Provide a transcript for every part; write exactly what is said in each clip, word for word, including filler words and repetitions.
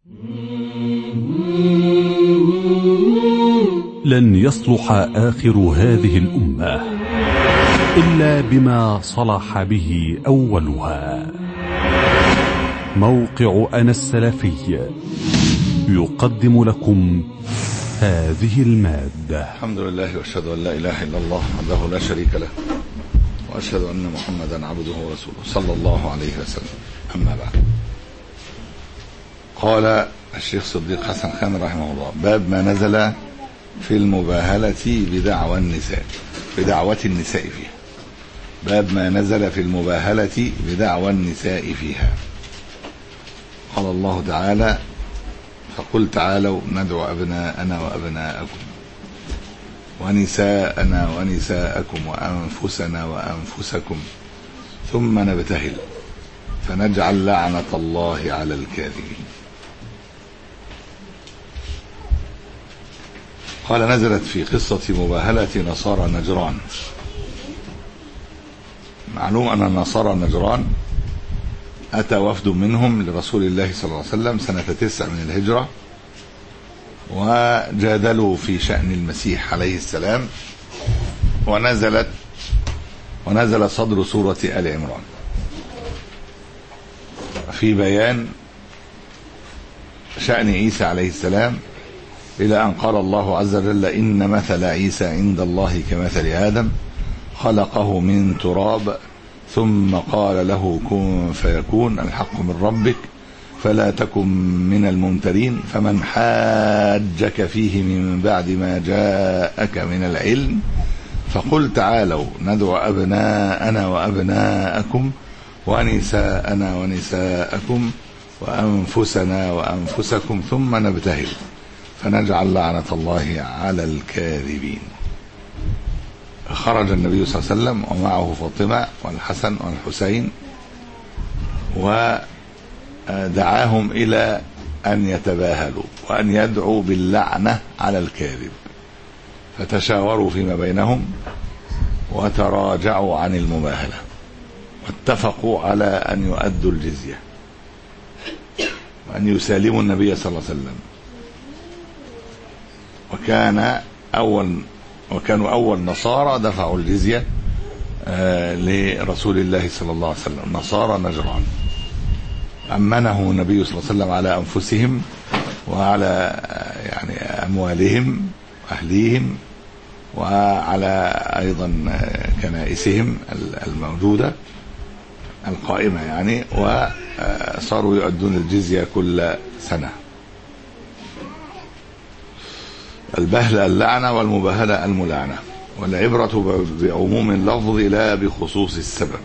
لن يصلح آخر هذه الأمة إلا بما صلح به أولها. موقع أنا السلفي يقدم لكم هذه المادة. الحمد لله وأشهد أن لا إله إلا الله وحده لا شريك له، وأشهد أن محمدا عبده ورسوله صلى الله عليه وسلم. أما بعد، قال الشيخ صديق حسن خان رحمه الله: باب ما نزل في المباهلة بدعوى النساء بدعوة النساء فيها. باب ما نزل في المباهلة بدعوى النساء فيها. قال الله تعالى: فقل تعالوا ندعو أبناءنا وأبناءكم ونساءنا ونساءكم وأنفسنا وأنفسكم ثم نبتهل فنجعل لعنة الله على الكاذبين. قال: نزلت في قصة مباهلة نصارى نجران. معلوم أن النصارى نجران أتى وفد منهم لرسول الله صلى الله عليه وسلم سنة تسع من الهجرة، وجادلوا في شأن المسيح عليه السلام، ونزلت ونزل صدر سورة آل عمران في بيان شأن عيسى عليه السلام، إلى أن قال الله عز وجل: إن مثل عيسى عند الله كمثل آدم خلقه من تراب ثم قال له كن فيكون، الحق من ربك فلا تكن من الممترين، فمن حاجك فيه من بعد ما جاءك من العلم فقل تعالوا ندعو أبناءنا وأبناءكم ونساءنا ونساءكم وأنفسنا وأنفسكم ثم نبتهل فنجعل لعنة الله على الكاذبين. خرج النبي صلى الله عليه وسلم ومعه فاطمة والحسن والحسين، ودعاهم إلى أن يتباهلوا وأن يدعوا باللعنة على الكاذب، فتشاوروا فيما بينهم وتراجعوا عن المباهلة، واتفقوا على أن يؤدوا الجزية وأن يسالموا النبي صلى الله عليه وسلم. وكان أول وكانوا أول نصارى دفعوا الجزية آه لرسول الله صلى الله عليه وسلم، نصارى نجران. أمنه النبي صلى الله عليه وسلم على أنفسهم وعلى آه يعني أموالهم وأهليهم، وعلى أيضا آه كنائسهم الموجودة القائمة يعني، وصاروا يؤدون الجزية كل سنة. البهلة اللعنة والمباهلة الملعنة، والعبرة بعموم اللفظ لا بخصوص السبب.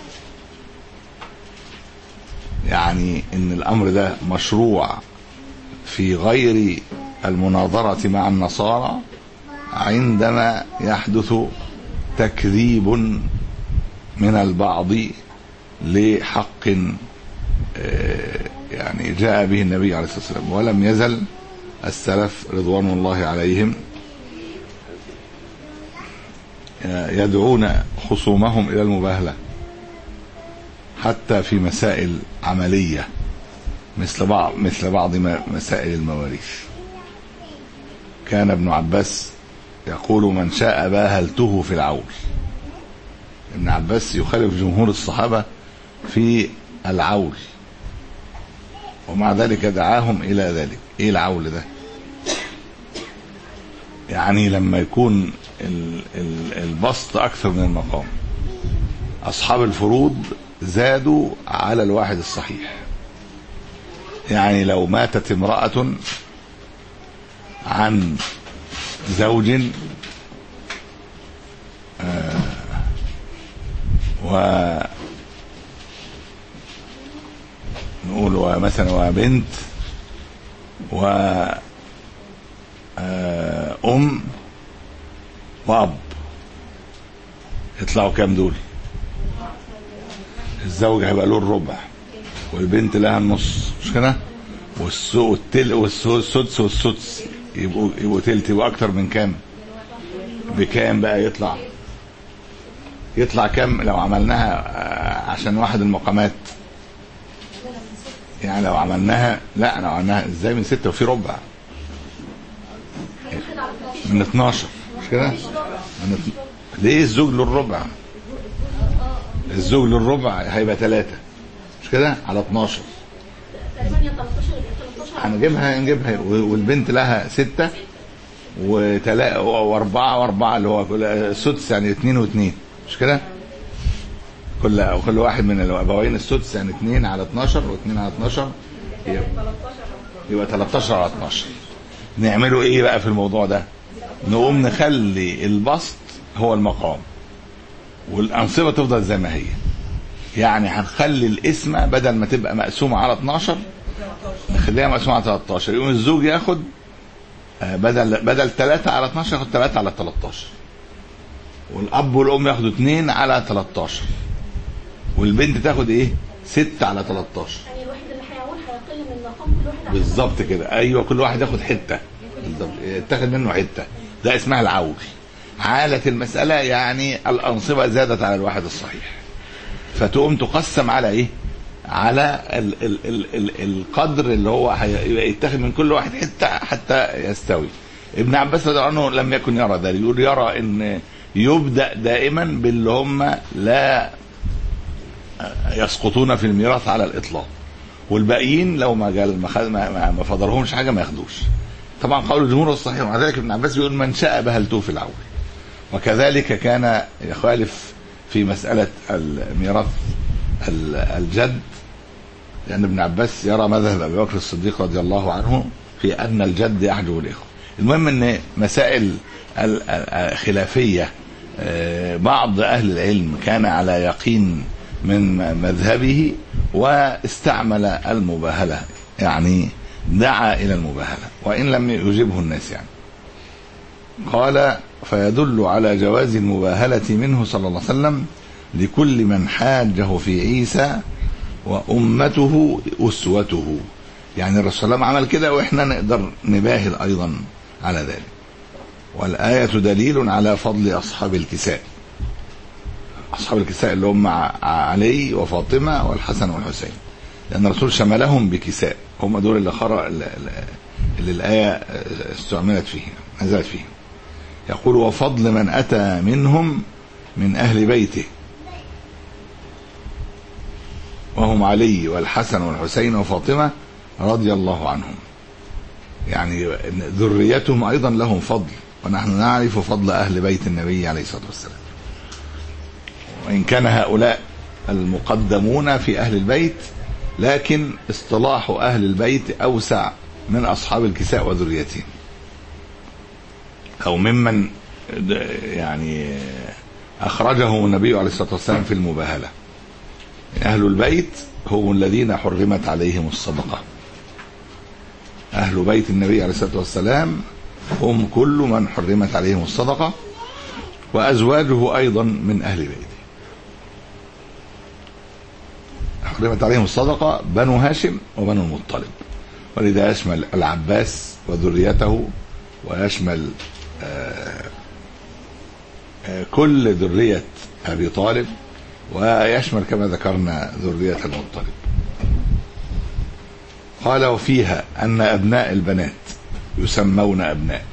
يعني ان الامر ده مشروع في غير المناظرة مع النصارى عندما يحدث تكذيب من البعض لحق يعني جاء به النبي عليه الصلاة والسلام. ولم يزل السلف رضوان الله عليهم يدعون خصومهم إلى المباهلة حتى في مسائل عملية مثل بعض مثل بعض مسائل المواريث. كان ابن عباس يقول: من شاء باهلته في العول. ابن عباس يخالف جمهور الصحابة في العول، ومع ذلك دعاهم إلى ذلك. ايه العول ده؟ يعني لما يكون البسط اكثر من المقام. اصحاب الفروض زادوا على الواحد الصحيح. يعني لو ماتت امرأة عن زوج آه و نقول مثلا وبنت وأم وأب، يطلعوا كام دول؟ الزوج هيبقى له الربع، والبنت لها النص، مش كده؟ والتل والسدس والسدس يبقوا يبقوا تلت، يبقوا أكتر من كام؟ بكام بقى يطلع؟ يطلع كام لو عملناها عشان واحد المقامات؟ يعني لو عملناها، لا لو عملناها ازاي من ستة وفي ربع من اتناشر مش كده؟ من اتن... ليه الزوج للربع؟ الزوج للربع هيبقى ثلاثة مش كده على اتناشر. هنجيبها نجيبها والبنت لها ستة وتلا واربعة واربعة اللي هو السدس يعني اتنين واثنين مش كده؟ كل كل واحد من الابوين السدس يعني اتنين على اتناشر واثنين على اتناشر يبقى تلتاشر على اتناشر. نعمله ايه بقى في الموضوع ده؟ نقوم نخلي البسط هو المقام والانصبه تفضل زي ما هي. يعني هنخلي القسمه بدل ما تبقى مقسومه على اتناشر نخليها مقسومه على تلتاشر. يقوم الزوج ياخد بدل بدل ثلاثة على اتناشر ياخد ثلاثة على تلتاشر، والاب والام ياخدوا اتنين على تلتاشر، والبنت تاخد ايه؟ ستة على تلتاشر. يعني الواحد اللي هيعول هيقل من مقام كل واحد بالظبط كده. ايوه كل واحد ياخد حته بالظبط، يتاخد منه حته. ده اسمها العول. حالة المسألة يعني الأنصبة زادت على الواحد الصحيح، فتقوم تقسم على ايه؟ على ال ال ال ال القدر اللي هو يتاخد من كل واحد حتى حتى يستوي. ابن عباس رضي الله عنه لم يكن يرى ذلك، يقول يرى ان يبدأ دائما باللي هم لا يسقطون في الميراث على الإطلاق، والباقيين لو ما جال ما ما, ما فضلهمش حاجة ما ياخدوش. طبعا قول الجمهور الصحيح. ومع ذلك ابن عباس بيقول من شاء بهلته في العول. وكذلك كان يخالف في مسألة الميراث الجد، لأن ابن عباس يرى مذهب أبي بكر الصديق رضي الله عنه في أن الجد يحجب الإخوة. المهم أن مسائل خلافية بعض أهل العلم كان على يقين من مذهبه واستعمل المباهلة، يعني دعا إلى المباهلة وإن لم يجبه الناس يعني. قال فيدل على جواز المباهلة منه صلى الله عليه وسلم لكل من حاجه في عيسى وأمته أسوته. يعني الرسول صلى الله عليه وسلم عمل كده وإحنا نقدر نباهل أيضا على ذلك. والآية دليل على فضل أصحاب الكساء. أصحاب الكساء اللي هم علي وفاطمة والحسن والحسين، لأن الرسول شملهم بكساء، هم دول اللي خرج اللي الآية استعملت فيه نزلت فيه. يقول وفضل من أتى منهم من أهل بيته وهم علي والحسن والحسين وفاطمة رضي الله عنهم، يعني ذريتهم أيضا لهم فضل، ونحن نعرف فضل أهل بيت النبي عليه الصلاة والسلام. وإن كان هؤلاء المقدمون في أهل البيت، لكن اصطلاح أهل البيت أوسع من أصحاب الكساء وذريتهم، أو ممن يعني أخرجه النبي عليه الصلاة والسلام في المباهلة. أهل البيت هم الذين حرمت عليهم الصدقة. أهل بيت النبي عليه الصلاة والسلام هم كل من حرمت عليهم الصدقة، وأزواجه أيضا من أهل بيته. حرمت عليهم الصدقة بنو هاشم وبنو المطلب، ولذا يشمل العباس وذريته، ويشمل آآ آآ كل ذرية أبي طالب، ويشمل كما ذكرنا ذرية المطلب. قال وفيها أن أبناء البنات يسمون أبناء،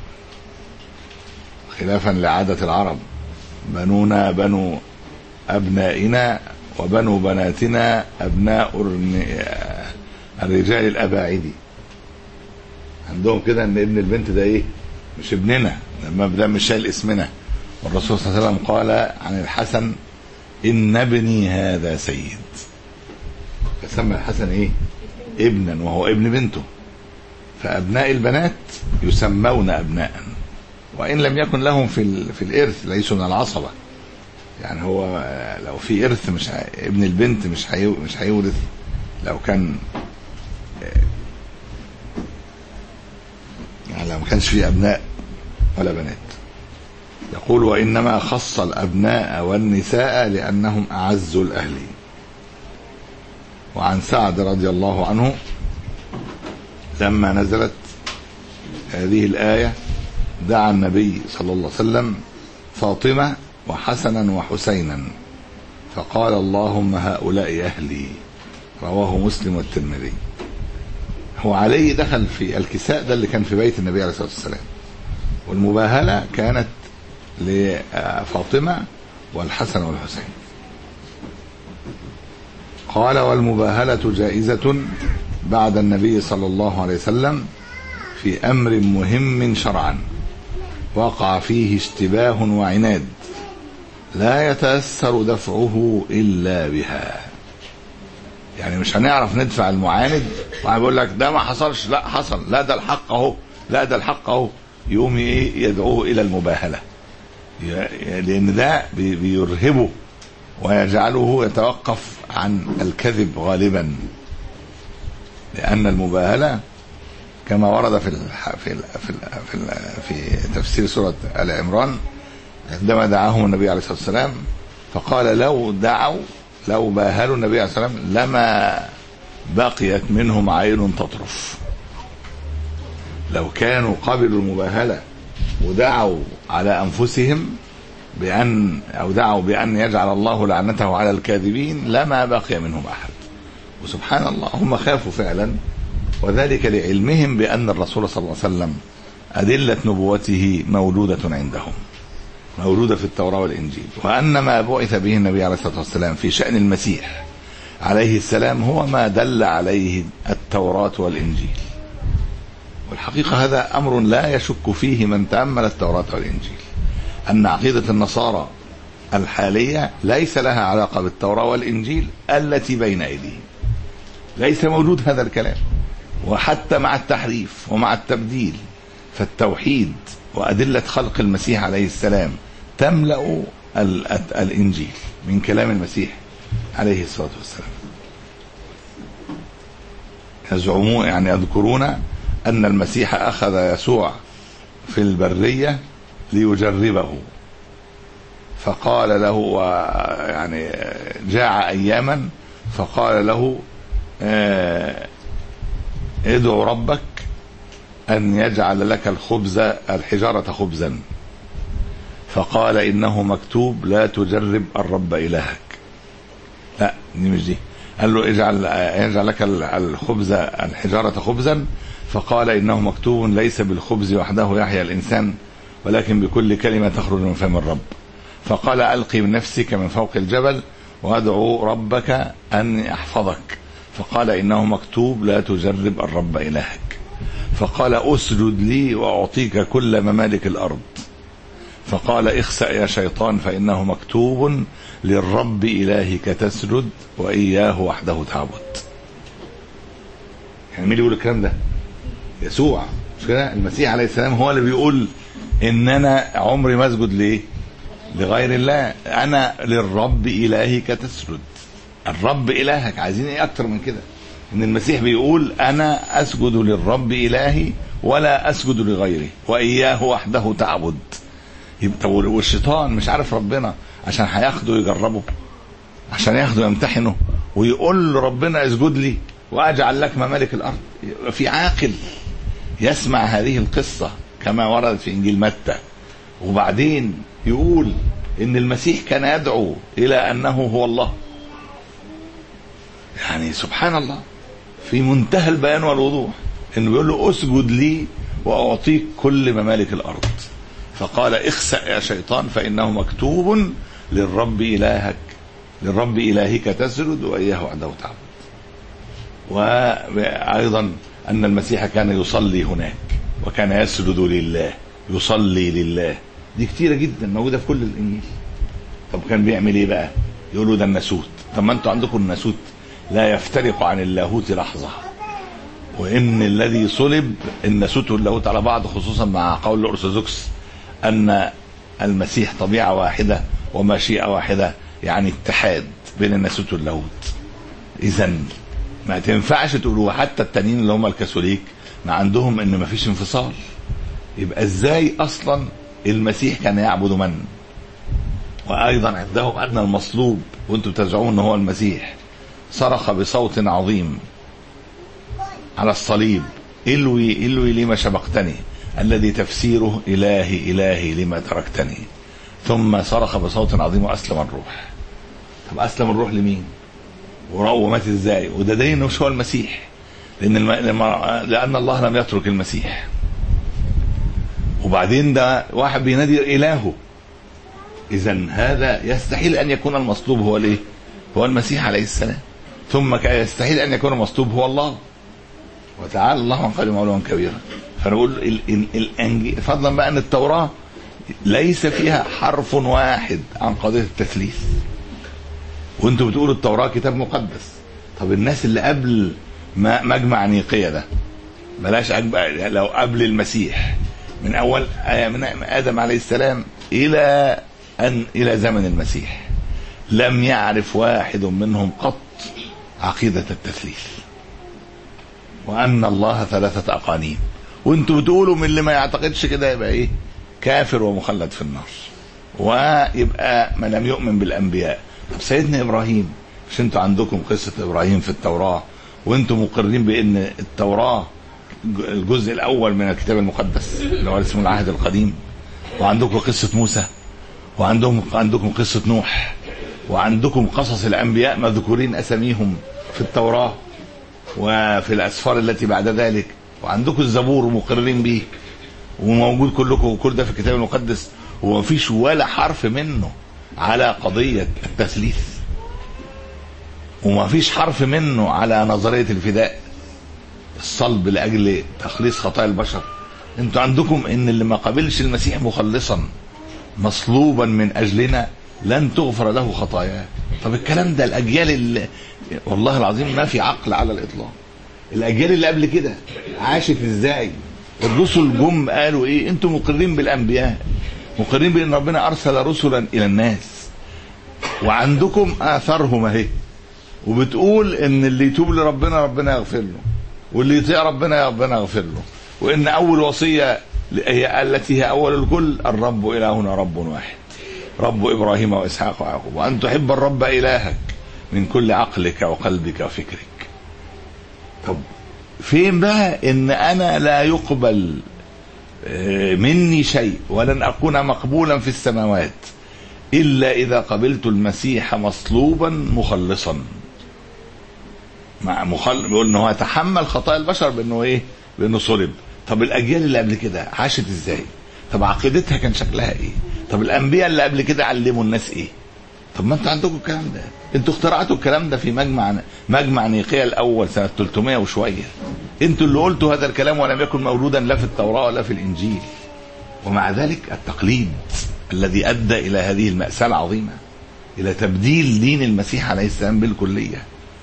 خلافا لعادة العرب، بنونا بنو أبنائنا وبنو بناتنا أبناء الرجال الأباعدي. عندهم كده أن ابن البنت ده إيه؟ مش ابننا، ده مش شايل اسمنا. والرسول صلى الله عليه وسلم قال عن الحسن إن ابني هذا سيد، فسمى الحسن إيه؟ ابنا، وهو ابن بنته. فأبناء البنات يسمون أبناء، وإن لم يكن لهم في في الإرث، ليسوا من العصبة. يعني هو لو في إرث مش ه... ابن البنت مش هي... مش هيورث لو كان، يعني لو ما كانش في أبناء ولا بنات. يقول وإنما خص الأبناء والنساء لأنهم أعز الأهل. وعن سعد رضي الله عنه لما نزلت هذه الآية دعا النبي صلى الله عليه وسلم فاطمة وحسنا وحسينا فقال اللهم هؤلاء أهلي. رواه مسلم والترمذي. هو علي دخل في الكساء ده اللي كان في بيت النبي عليه الصلاة والسلام، والمباهلة كانت لفاطمة والحسن والحسين. قال والمباهلة جائزة بعد النبي صلى الله عليه وسلم في أمر مهم شرعا وقع فيه اشتباه وعناد لا يتأثر دفعه إلا بها. يعني مش هنعرف ندفع المعاند، واحد بيقول لك ده ما حصلش، لا حصل، لا ده الحق اهو، لا ده الحق اهو، يقوم ايه يدعوه الى المباهله، لان ده بيرهبه ويجعله يتوقف عن الكذب غالبا، لان المباهله كما ورد في الح... في ال... في ال... في, ال... في تفسير سوره آل عمران عندما دعاهم النبي عليه الصلاه والسلام فقال لو دعوا لو باهلوا النبي عليه الصلاه والسلام لما بقيت منهم عين تطرف. لو كانوا قبلوا المباهله ودعوا على انفسهم بان او دعوا بان يجعل الله لعنته على الكاذبين لما بقي منهم احد. وسبحان الله هم خافوا فعلا، وذلك لعلمهم بان الرسول صلى الله عليه وسلم ادله نبوته مولوده عندهم، مولودة في التوراة والإنجيل، وأن ما بعث به النبي عليه الصلاة والسلام في شأن المسيح عليه السلام هو ما دل عليه التوراة والإنجيل. والحقيقة هذا أمر لا يشك فيه من تأمل التوراة والإنجيل، أن عقيدة النصارى الحالية ليس لها علاقة بالتوراة والإنجيل التي بين أيديهم، ليس موجود هذا الكلام، وحتى مع التحريف ومع التبديل فالتوحيد وأدلة خلق المسيح عليه السلام تملأ الإنجيل من كلام المسيح عليه الصلاة والسلام. يزعمون يعني يذكرون أن المسيح أخذ يسوع في البرية ليجربه، فقال له يعني جاع أياما فقال له ادعو ربك أن يجعل لك الخبز الحجارة خبزا، فقال إنه مكتوب لا تجرب الرب إلهك. لا دي مش دي، قال له اجعل يجعل لك الخبز الحجارة خبزا، فقال إنه مكتوب ليس بالخبز وحده يحيى الإنسان ولكن بكل كلمة تخرج من فم الرب. فقال ألقي من نفسك من فوق الجبل وادعو ربك أن يحفظك، فقال إنه مكتوب لا تجرب الرب إلهك. فقال أسجد لي وأعطيك كل ممالك الأرض، فقال اخسأ يا شيطان فإنه مكتوب للرب إلهك تسجد وإياه وحده تعبد. يعني مين اللي يقول الكلام ده؟ يسوع، مش كده؟ المسيح عليه السلام هو اللي بيقول إن أنا عمري ما أسجد ليه؟ لغير الله، أنا للرب إلهك تسجد. الرب إلهك، عايزين إيه أكتر من كده؟ إن المسيح بيقول أنا أسجد للرب إلهي ولا أسجد لغيره وإياه وحده تعبد. يبقى والشيطان مش عارف ربنا عشان هياخده يجربه، عشان ياخده يمتحنه ويقول ربنا اسجد لي وأجعل لك ممالك الأرض. في عاقل يسمع هذه القصة كما وردت في إنجيل متى وبعدين يقول إن المسيح كان يدعو إلى أنه هو الله؟ يعني سبحان الله، في منتهى البيان والوضوح انه بيقول له اسجد لي واعطيك كل ممالك الارض. فقال اخسأ يا شيطان فانه مكتوب للرب الهك للرب الهك تسجد واياه وحده تعبد. وايضا ان المسيح كان يصلي هناك وكان يسجد لله، يصلي لله، دي كتيره جدا موجوده في كل الانجيل. طب كان بيعمل ايه بقى؟ يقولوا ده الناسوت. طب ما انتوا عندكم الناسوت لا يفترق عن اللاهوت لحظة، وإن الذي صلب الناسوت واللاهوت على بعض، خصوصا مع قول الأرثوذكس أن المسيح طبيعة واحدة ومشيئة واحدة، يعني اتحاد بين الناسوت واللاهوت. إذن ما تنفعش تقولوا، حتى التانيين اللي هم الكاثوليك ما عندهم إن ما فيش انفصال. يبقى إزاي أصلا المسيح كان يعبد من؟ وأيضا عندهم أن المصلوب وأنتم تزعمون أنه هو المسيح صرخ بصوت عظيم على الصليب إلوي إلوي لما شبقتني، الذي تفسيره إلهي إلهي لما تركتني، ثم صرخ بصوت عظيم وأسلم الروح. طب أسلم الروح لمين؟ ومات إزاي؟ وده دين مش هو المسيح. لأن الم... لأن الله لم يترك المسيح. وبعدين ده واحد بينادي إلهه، إذن هذا يستحيل أن يكون المصلوب هو الإيه؟ هو المسيح عليه السلام. ثم يستحيل أن يكون المصلوب هو الله، وتعالى الله عن قول علوا كبيرا. فنقول الأنجيل فضلا بقى أن التوراة ليس فيها حرف واحد عن قضية التثليث، وانتوا بتقولوا التوراة كتاب مقدس. طب الناس اللي قبل ما مجمع نيقية ده، بلاش أجبع، لو قبل المسيح من أول من آدم عليه السلام إلى أن إلى زمن المسيح، لم يعرف واحد منهم قط عقيدة التثليث وأن الله ثلاثة أقانيم. وانتوا بتقولوا من اللي ما يعتقدش كده يبقى إيه؟ كافر ومخلد في النار، ويبقى ما لم يؤمن بالأنبياء. طب سيدنا إبراهيم، مش انتوا عندكم قصة إبراهيم في التوراة، وانتوا مقررين بأن التوراة الجزء الأول من الكتاب المقدس اللي هو اسمه العهد القديم، وعندكم قصة موسى، وعندكم عندكم قصة نوح، وعندكم قصص الأنبياء مذكورين أساميهم في التوراة وفي الأسفار التي بعد ذلك، وعندكم الزبور مقررين به وموجود كلكم، وكل ده في الكتاب المقدس، ومفيش ولا حرف منه على قضية التثليث، ومفيش حرف منه على نظرية الفداء، الصلب لأجل تخليص خطايا البشر. انتوا عندكم ان اللي ما قبلش المسيح مخلصا مصلوبا من أجلنا لن تغفر له خطاياه. طب الكلام ده الأجيال اللي والله العظيم ما في عقل على الإطلاق. الأجيال اللي قبل كده عاشت ازاي؟ الرسل جم قالوا ايه؟ انتوا مقرين بالأنبياء، مقرين بأن ربنا أرسل رسلا إلى الناس، وعندكم آثارهم اهي، وبتقول ان اللي يتوب لربنا ربنا يغفر له، واللي يطيع ربنا ربنا يغفر له، وان اول وصية هي التي هي اول الكل: الرب إلهنا رب واحد، رب إبراهيم وإسحاق ويعقوب، وأن تحب الرب إلهك من كل عقلك وقلبك وفكرك. طب فين بقى ان انا لا يقبل مني شيء ولن اكون مقبولا في السماوات الا اذا قبلت المسيح مصلوبا مخلصا؟ مع مخل بيقول انه يتحمل خطايا البشر بانه ايه؟ بانه صلب. طب الاجيال اللي قبل كده عاشت ازاي؟ طب عقيدتها كان شكلها ايه؟ طب الانبياء اللي قبل كده علموا الناس ايه؟ طب ما انتوا عندكم الكلام ده، انتوا اخترعتوا الكلام ده في مجمع مجمع نيقية الاول سنة ثلاثمائة وشوية، انتوا اللي قلتوا هذا الكلام ولم يكن موجودا لا في التوراة ولا في الانجيل. ومع ذلك التقليد الذي ادى الى هذه المأساة العظيمة، الى تبديل دين المسيح عليه السلام بالكلية.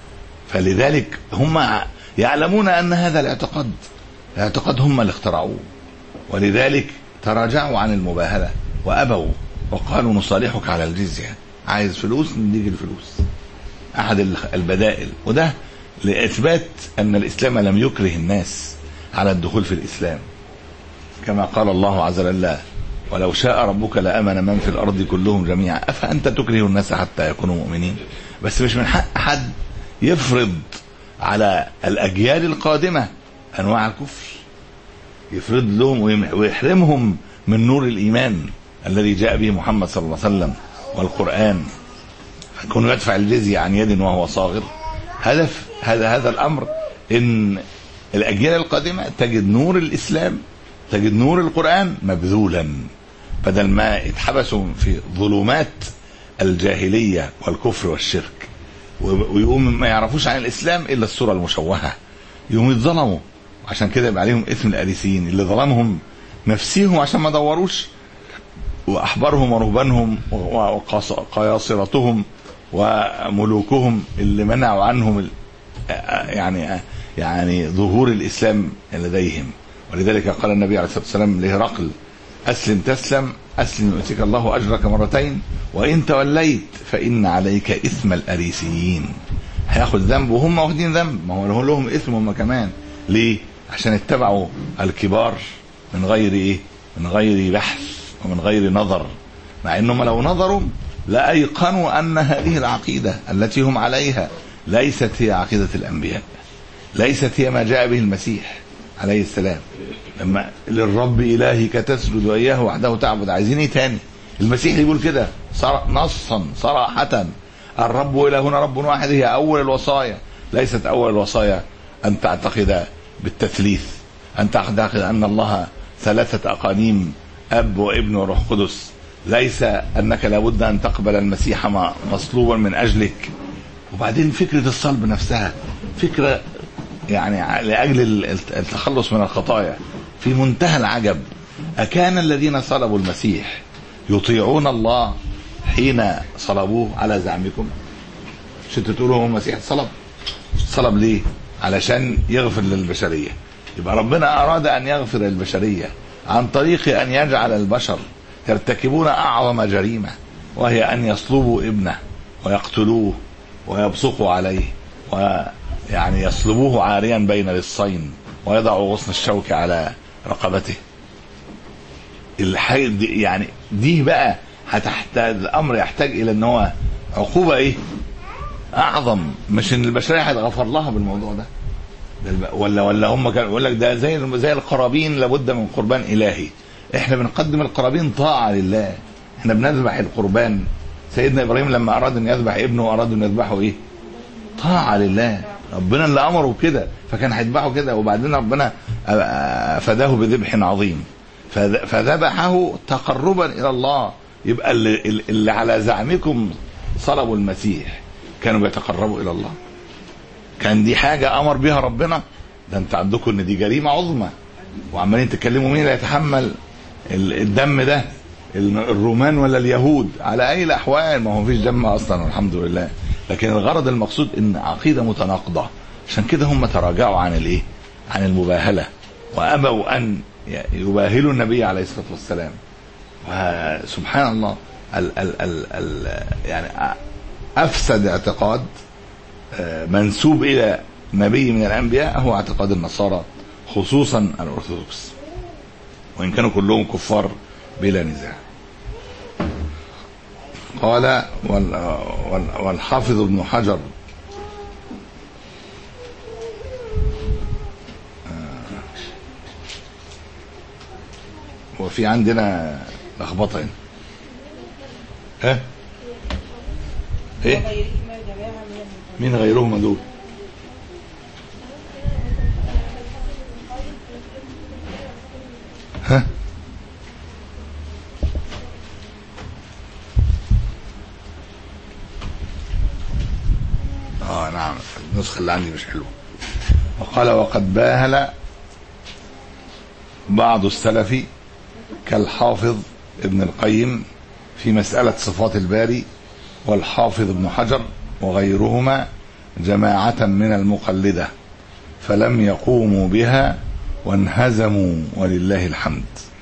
فلذلك هم يعلمون ان هذا الاعتقاد الاعتقاد هم اللي اخترعوه، ولذلك تراجعوا عن المباهلة وابوا وقالوا نصالحك على الجزية، عايز فلوس نديك الفلوس، احد البدائل. وده لإثبات أن الإسلام لم يكره الناس على الدخول في الإسلام، كما قال الله عز وجل: ولو شاء ربك لآمن من في الأرض كلهم جميعا أفأنت تكره الناس حتى يكونوا مؤمنين. بس مش من حق حد يفرض على الأجيال القادمة أنواع الكفر، يفرض لهم ويحرمهم من نور الإيمان الذي جاء به محمد صلى الله عليه وسلم والقرآن، يكون يدفع الجزية عن يد وهو صاغر. هدف هذا هذا الأمر إن الأجيال القادمة تجد نور الإسلام، تجد نور القرآن مبذولا، بدل ما اتحبسوا في ظلمات الجاهلية والكفر والشرك، ويقوم ما يعرفوش عن الإسلام إلا الصورة المشوهة، يقوم يتظلموا. عشان كده يبقى عليهم اسم الآريسيين، اللي ظلمهم نفسيهم عشان ما دوروش، وأحبارهم ورهبانهم وقياصرتهم وملوكهم اللي منعوا عنهم يعني يعني ظهور الإسلام لديهم. ولذلك قال النبي عليه الصلاة والسلام لهرقل: أسلم تسلم، أسلم يؤتيك الله أجرك مرتين، وإن توليت فإن عليك إثم الأريسيين. هياخد ذنب وهم واخدين ذنب، ما هو لهم إثم هم كمان. ليه؟ عشان اتبعوا الكبار من غير إيه؟ من غير بحث ومن غير نظر، مع إنهم لو نظروا لأيقنوا أن هذه العقيدة التي هم عليها ليست هي عقيدة الأنبياء، ليست هي ما جاء به المسيح عليه السلام. لما للرب إلهك تسجد وإياه وحده تعبد، عايزين ايه تاني؟ المسيح يقول كده نصا صراحة: الرب إلهنا رب واحد، هي أول الوصايا، ليست أول الوصايا أن تعتقد بالتثليث، أن تعتقد أن الله ثلاثة أقانيم، أب وابن وروح قدس، ليس أنك لابد أن تقبل المسيح مصلوبا من أجلك. وبعدين فكرة الصلب نفسها فكرة يعني لأجل التخلص من الخطايا في منتهى العجب. أكان الذين صلبوا المسيح يطيعون الله حين صلبوه على زعمكم؟ مش انتوا تقولوا هو المسيح صلب؟ صلب ليه؟ علشان يغفر للبشرية. يبقى ربنا أراد أن يغفر للبشرية عن طريق أن يجعل البشر يرتكبون أعظم جريمة، وهي أن يصلبوا ابنه ويقتلوه ويبصقوا عليه، ويعني يصلبوه عاريا بين للصين ويضعوا غصن الشوك على رقبته. الحاجة دي يعني دي بقى هتحتاج الأمر يحتاج إلى أن هو عقوبة إيه أعظم. مش إن البشرية هتغفر لها بالموضوع ده، ولا ولا هم كانوا يقول لك ده زي زي القرابين لابد من قربان إلهي. احنا بنقدم القرابين طاعة لله، احنا بنذبح القربان. سيدنا إبراهيم لما أراد أن يذبح ابنه أراد أن يذبحه إيه؟ طاعة لله، ربنا اللي أمره كده فكان هيذبحه كده، وبعدين ربنا فداه بذبح عظيم فذبحه تقربا إلى الله. يبقى اللي, اللي على زعمكم صلبوا المسيح كانوا بيتقربوا إلى الله، كان دي حاجة أمر بها ربنا. ده انت عندكم ان دي جريمة عظمى وعمالين تتكلموا مين اللي يتحمل الدم ده، الرومان ولا اليهود؟ على اي الاحوال ما هو فيش دم اصلا والحمد لله. لكن الغرض المقصود ان عقيدة متناقضة، عشان كده هم تراجعوا عن الايه، عن المباهلة، وابوا ان يباهلوا النبي عليه الصلاة والسلام. وسبحان الله ال ال ال ال يعني افسد اعتقاد منسوب الى نبي من الانبياء هو اعتقاد النصارى، خصوصا الارثوذكس، وان كانوا كلهم كفار بلا نزاع. قال والحافظ ابن حجر وفي عندنا لخبطه هنا. ها ايه مين غيرهم دول؟ ها اه نعم النسخة اللي عندي مش حلوة. وقال وقد باهل بعض السلف كالحافظ ابن القيم في مسألة صفات الباري، والحافظ ابن حجر وغيرهما جماعة من المقلدة فلم يقوموا بها وانهزموا ولله الحمد.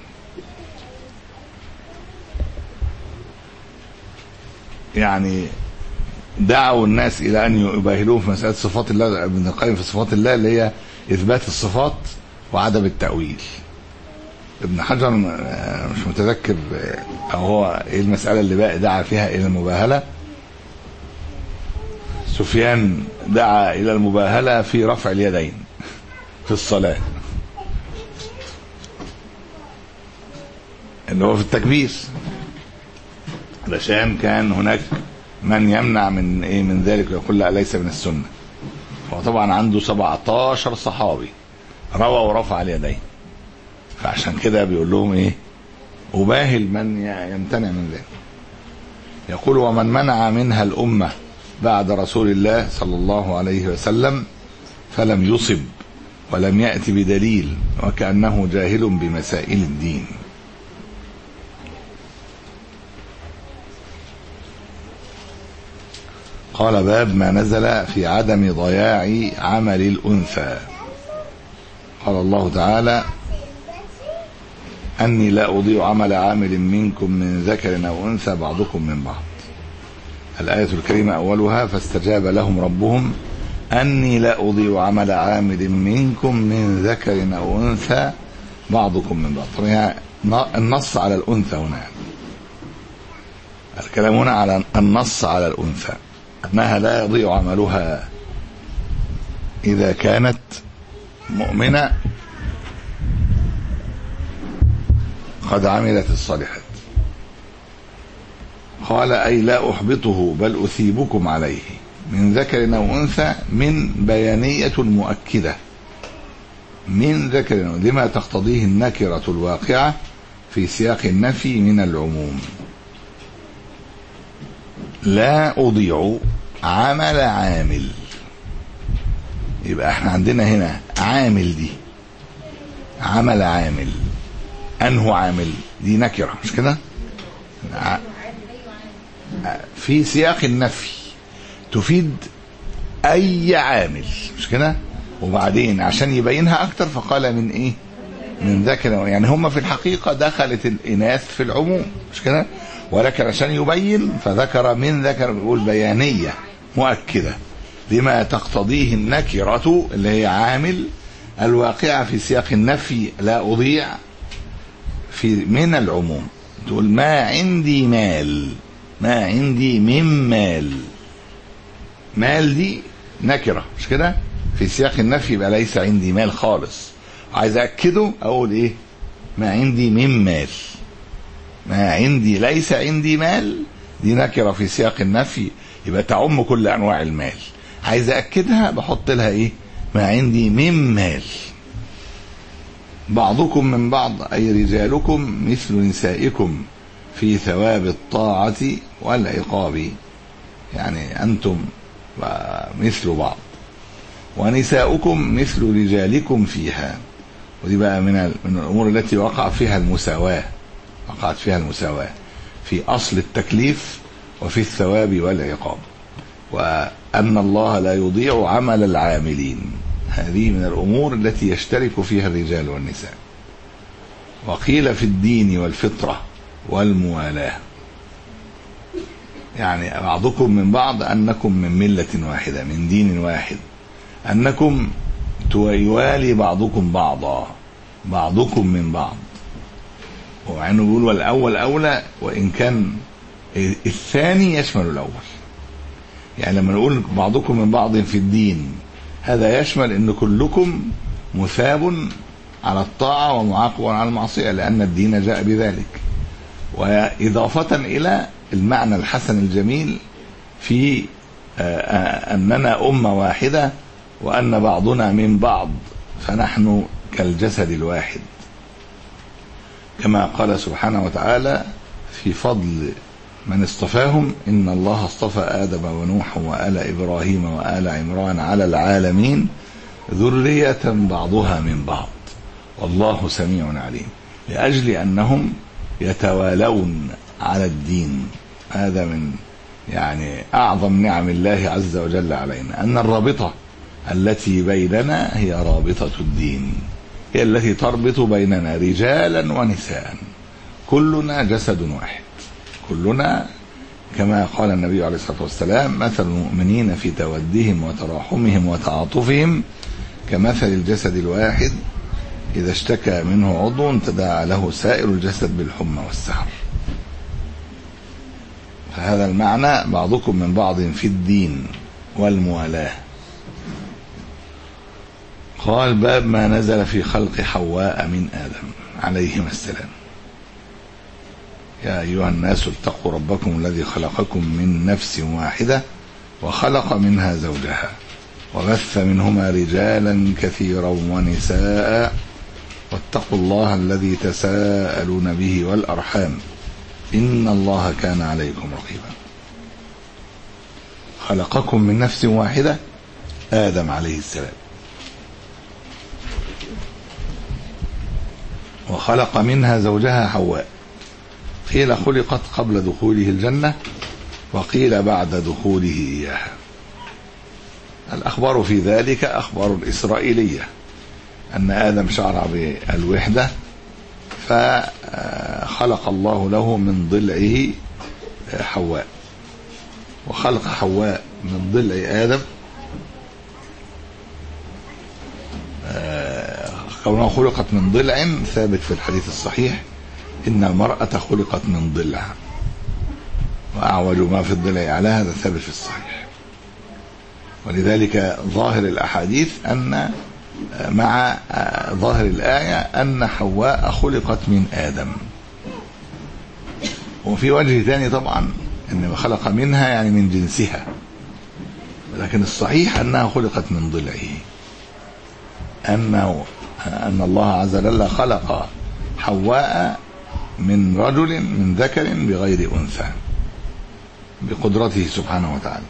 يعني دعوا الناس إلى أن يباهلوهم في مسألة صفات الله. ابن القيم في صفات الله اللي هي إثبات الصفات وعدم التأويل. ابن حجر مش متذكر أو هو إيه المسألة اللي بقى دعا فيها إلى المباهلة. سفيان دعا إلى المباهلة في رفع اليدين في الصلاة، اللي هو في التكبير، علشان كان هناك من يمنع من ايه من ذلك ويقول لا ليس من السنة. هو طبعا عنده سبعتاشر صحابي روى ورفع اليدين، فعشان كده بيقول لهم ايه أباهل من يمتنع من ذلك. يقول ومن منع منها الأمة بعد رسول الله صلى الله عليه وسلم فلم يصب ولم يأتي بدليل وكأنه جاهل بمسائل الدين. قال باب ما نزل في عدم ضياع عمل الأنثى. قال الله تعالى أني لا أضيع عمل عامل منكم من ذكر أو أنثى بعضكم من بعض. الآية الكريمة أولها فاستجاب لهم ربهم أني لا أضيع عمل عامل منكم من ذكر أو أنثى بعضكم من بعض. طبعا النص على الأنثى هنا، الكلام هنا على النص على الأنثى، أنها لا يضيع عملها إذا كانت مؤمنة قد عملت الصالحات. قال أي لا أحبطه بل أثيبكم عليه. من ذكر أو أنثى من بيانية مؤكدة، من ذكر لما تقتضيه النكرة الواقعة في سياق النفي من العموم. لا أضيع عمل عامل، يبقى احنا عندنا هنا عامل، دي عمل عامل، أنه عامل دي نكرة مش كده؟ في سياق النفي تفيد أي عامل مش كده؟ وبعدين عشان يبينها أكتر فقال من إيه؟ من ذكر، يعني هم في الحقيقة دخلت الإناث في العموم مش كده؟ ولكن عشان يبين فذكر من ذكر، بيقول بيانية مؤكدة لما تقتضيه النكرة اللي هي عامل الواقعة في سياق النفي لا أضيع في من العموم. تقول ما عندي مال، ما عندي من مال، مال دي نكرة مش كده؟ في سياق النفي يبقى ليس عندي مال خالص، عايز أكده أقول إيه؟ ما عندي من مال. ما عندي ليس عندي مال دي نكرة في سياق النفي يبقى تعم كل أنواع المال، عايز أكدها بحط لها إيه؟ ما عندي من مال. بعضكم من بعض أي رجالكم مثل نسائكم في ثواب الطاعة والعقاب، يعني أنتم مثل بعض، ونساؤكم مثل رجالكم فيها. ودي بقى من من الأمور التي وقع فيها المساواة، وقعت فيها المساواة في أصل التكليف وفي الثواب والعقاب، وأن الله لا يضيع عمل العاملين. هذه من الأمور التي يشترك فيها الرجال والنساء. وقيل في الدين والفطرة والموالاة، يعني بعضكم من بعض أنكم من ملة واحدة من دين واحد، أنكم يوالي بعضكم بعضا، بعضكم من بعض. وعنه بيقول والأول أولى، وإن كان الثاني يشمل الأول. يعني لما نقول بعضكم من بعض في الدين هذا يشمل أن كلكم مثاب على الطاعة ومعاقب على المعصية، لأن الدين جاء بذلك. وإضافة إلى المعنى الحسن الجميل في أننا أمة واحدة وأن بعضنا من بعض، فنحن كالجسد الواحد، كما قال سبحانه وتعالى في فضل من اصطفاهم: إن الله اصطفى آدم ونوح وآل إبراهيم وآل عمران على العالمين ذرية بعضها من بعض والله سميع عليم، لأجل أنهم يتوالون على الدين. هذا من يعني أعظم نعم الله عز وجل علينا، أن الرابطة التي بيننا هي رابطة الدين، هي التي تربط بيننا رجالا ونساء، كلنا جسد واحد، كلنا كما قال النبي عليه الصلاة والسلام: مثل المؤمنين في تودهم وتراحمهم وتعاطفهم كمثل الجسد الواحد إذا اشتكى منه عضو تداعى له سائر الجسد بالحمى والسهر. فهذا المعنى بعضكم من بعض في الدين والموالاة. قال: باب ما نزل في خلق حواء من آدم عليهما السلام. يا أيها الناس اتقوا ربكم الذي خلقكم من نفس واحدة وخلق منها زوجها وبث منهما رجالا كثيرا ونساء واتقوا الله الذي تساءلون به والأرحام إن الله كان عليكم رقيبا. خلقكم من نفس واحدة آدم عليه السلام، وخلق منها زوجها حواء. قيل خلقت قبل دخوله الجنة، وقيل بعد دخوله إياها. الأخبار في ذلك أخبار الإسرائيلية أن آدم شعر بالوحدة فخلق الله له من ضلعه حواء، وخلق حواء من ضلع آدم كونها خلقت من ضلع ثابت في الحديث الصحيح: إن المرأة خلقت من ضلع، وأعوج ما في الضلع على هذا ثابت في الصحيح. ولذلك ظاهر الأحاديث أن مع ظاهر الآية أن حواء خلقت من آدم. وفي وجه ثاني طبعا أن خلق منها يعني من جنسها، لكن الصحيح أنها خلقت من ضلعه، أنه أن الله عز وجل خلق حواء من رجل من ذكر بغير أنثى بقدرته سبحانه وتعالى.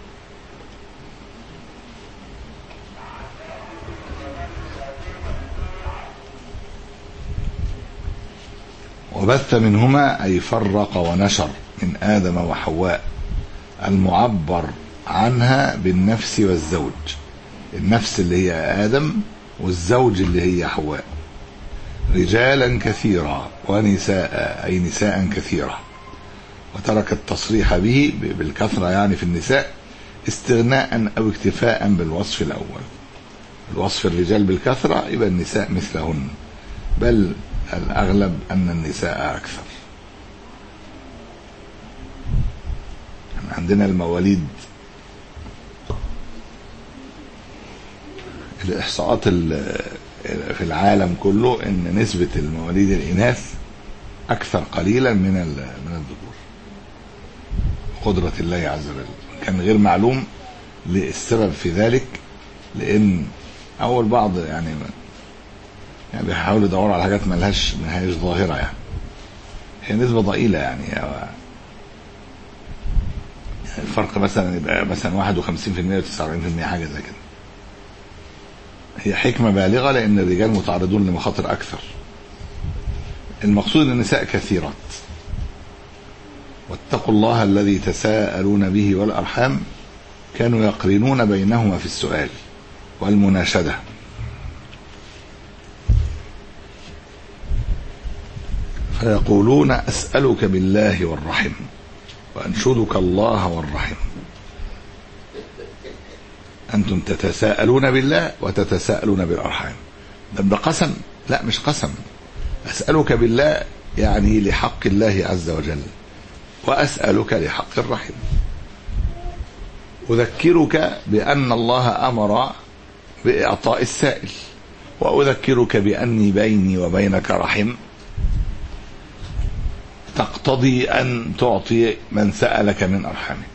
وبث منهما أي فرق ونشر من آدم وحواء المعبر عنها بالنفس والزوج، النفس اللي هي آدم والزوج اللي هي حواء، رجالا كثيرا ونساء أي نساء كثيرة، وترك التصريح به بالكثرة يعني في النساء استغناء أو اكتفاء بالوصف الأول. الوصف الرجال بالكثرة يبقى النساء مثلهن، بل الأغلب أن النساء أكثر. عندنا المواليد، الإحصاءات في العالم كله إن نسبة المواليد الإناث أكثر قليلا من من الذكور، قدرة الله عز وجل. كان غير معلوم للسبب في ذلك، لأن أول بعض يعني يعني بيحاولوا يدوروا على حاجات ما لهاش ما هيش ظاهرة، يعني هي نسبة ضئيلة، يعني الفرق مثلا يبقى مثلا واحد وخمسين في المية وتسعة وأربعين في المية حاجة زي كده. هي حكمة بالغة لأن الرجال متعرضون لمخاطر أكثر. المقصود النساء كثيرات. واتقوا الله الذي تساءلون به والأرحام كانوا يقرنون بينهما في السؤال والمناشدة. فيقولون أسألك بالله والرحم وأنشدك الله والرحم. أنتم تتساءلون بالله وتتساءلون بالأرحام. ده ده قسم؟ لا مش قسم. أسألك بالله يعني لحق الله عز وجل، وأسألك لحق الرحم. أذكرك بأن الله أمر بإعطاء السائل، وأذكرك بأني بيني وبينك رحم تقتضي أن تعطي من سألك من أرحامك.